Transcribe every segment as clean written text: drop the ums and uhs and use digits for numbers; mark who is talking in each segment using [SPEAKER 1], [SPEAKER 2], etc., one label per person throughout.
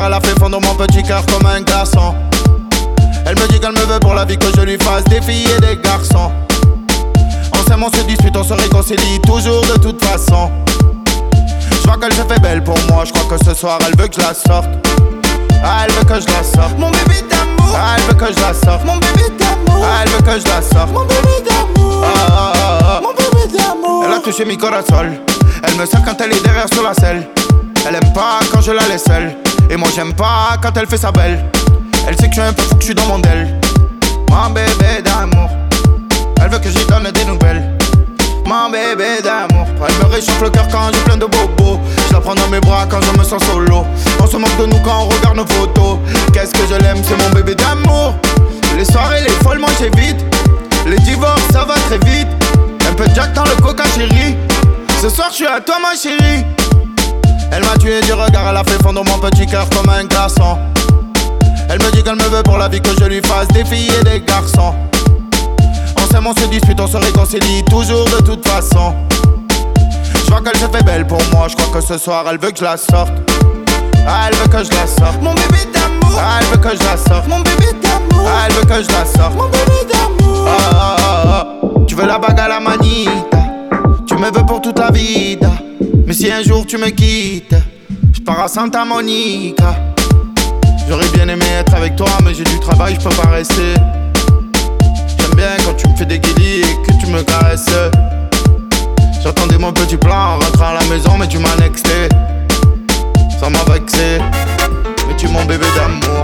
[SPEAKER 1] regard, elle a fait fondre mon petit cœur comme un glaçon. Elle me dit qu'elle me veut pour la vie, que je lui fasse des filles et des garçons. On s'aime, on se dispute, on se réconcilie toujours de toute façon. Je vois qu'elle se fait belle pour moi, je crois que ce soir elle veut que je la sorte. Ah, elle veut que je la sorte. Mon bébé d'amour. Ah, elle veut que je la sorte. Mon bébé d'amour. Ah, elle veut que je la sorte. Mon bébé d'amour. Mon bébé d'amour. Elle a touché mi corazón. Elle me sent quand elle est derrière sur la selle. Elle aime pas quand je la laisse seule. Et moi j'aime pas quand elle fait sa belle. Elle sait que je suis un peu fou, que je suis dans mon del. Mon bébé d'amour. Elle veut que j'y donne des nouvelles. Mon bébé d'amour. Elle me réchauffe le cœur quand j'ai plein de bobos. Je la prends dans mes bras quand je me sens solo. On se moque de nous quand on regarde nos photos. Qu'est-ce que je l'aime, c'est mon bébé d'amour. Les soirées, les folles, moi j'évite. Les divorces, ça va très vite. Un peu de Jack dans le coca, chérie. Ce soir, je suis à toi, ma chérie. Elle m'a tué du regard, elle a fait fondre mon petit cœur comme un glaçon. Elle me dit qu'elle me veut pour la vie, que je lui fasse des filles et des garçons. On s'aime, on se dispute, on se réconcilie toujours de toute façon. Je vois qu'elle se fait belle pour moi, je crois que ce soir elle veut que je la sorte. Ah, elle veut que je la sorte. Mon bébé d'amour. Ah, elle veut que je la sorte. Mon bébé d'amour. Ah, elle veut que je la sorte. Mon bébé d'amour. Tu veux la bague à la manita. Tu me veux pour toute la vida. Mais si un jour tu me quittes, je pars à Santa Monica. J'aurais bien aimé être avec toi, mais j'ai du travail, je peux pas rester. J'aime bien quand tu me fais des guillis et que tu me caresses. J'attendais mon petit plan en rentrant à la maison, mais tu m'as nexté. Ça m'a vexé, mais tu es mon bébé d'amour.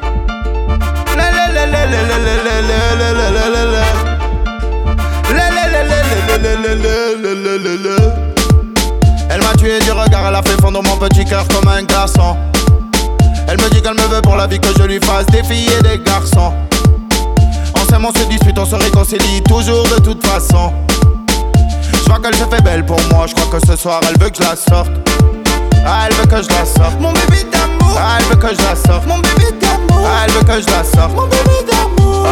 [SPEAKER 1] Elle m'a tué du regard, elle a fait fondre mon petit cœur comme un glaçon. Elle me dit qu'elle me veut pour la vie, que je lui fasse des filles et des garçons. On s'aime, on se dispute, on se réconcilie toujours de toute façon. Je vois qu'elle se fait belle pour moi, je crois que ce soir elle veut que je la sorte. Ah, elle veut que je la sorte. Mon bébé d'amour. Ah, elle veut que je la sorte. Mon bébé d'amour. Ah, elle veut que je la sorte. Mon bébé d'amour.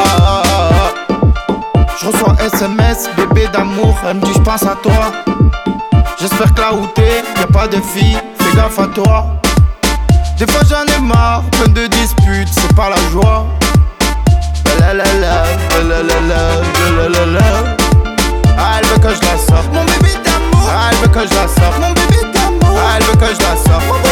[SPEAKER 1] Je reçois SMS, bébé d'amour. Elle me dit je pense à toi. J'espère que là où t'es, y'a pas de fille, fais gaffe à toi. Des fois j'en ai marre, plein de disputes, c'est pas la joie. La la la, la la la, la la la. Ah, elle veut que je la sorte. Mon bébé d'amour. Ah, elle veut que je la sorte. Mon bébé d'amour. Ah, elle veut que je la sorte.